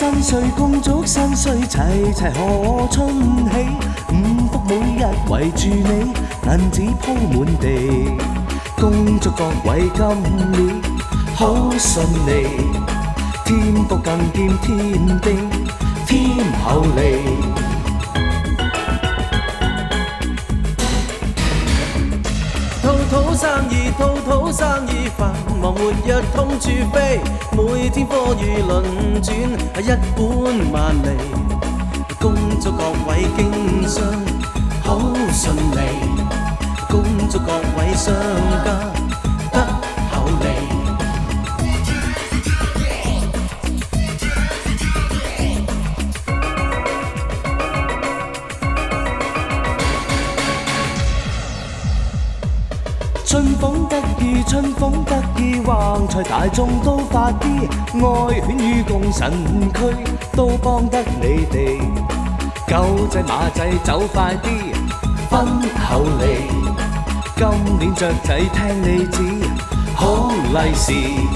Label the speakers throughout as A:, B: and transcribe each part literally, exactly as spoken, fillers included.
A: 新歲，共祝新歲，齊齊賀春喜。五福每日圍住你，銀紙鋪滿地。恭祝各位今年好順利，天福更兼天丁，添厚利。
B: 套套生意，套套生意，繁忙活躍通處飛，每天貨如輪轉，一本萬利。恭祝各位經商好順利，恭祝各位商家得厚利。
A: 春風得意，春風得意，橫財大眾都發啲，愛犬與共神區都幫得你哋。狗仔馬仔走快啲，分厚利。今年雀仔聽你指，好利是。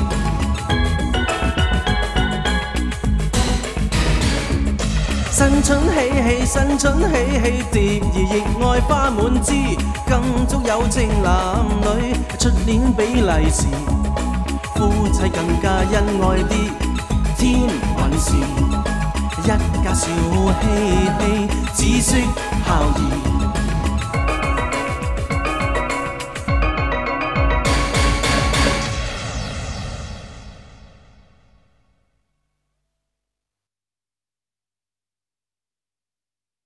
B: 新春喜氣，新春喜氣，蝶兒亦愛花滿枝，更祝有情男女出年比利是，夫妻更加恩愛啲，添運事，一家笑嘻嘻，只識孝義。